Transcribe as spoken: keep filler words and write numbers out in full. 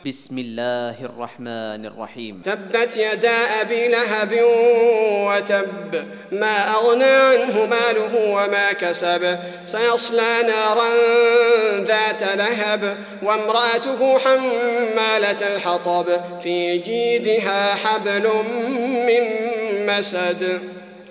بسم الله الرحمن الرحيم. تبت يدا أبي لهب وتب، ما أغنى عنه ماله وما كسب، سيصلى نارا ذات لهب، وامرأته حمالة الحطب، في جيدها حبل من مسد.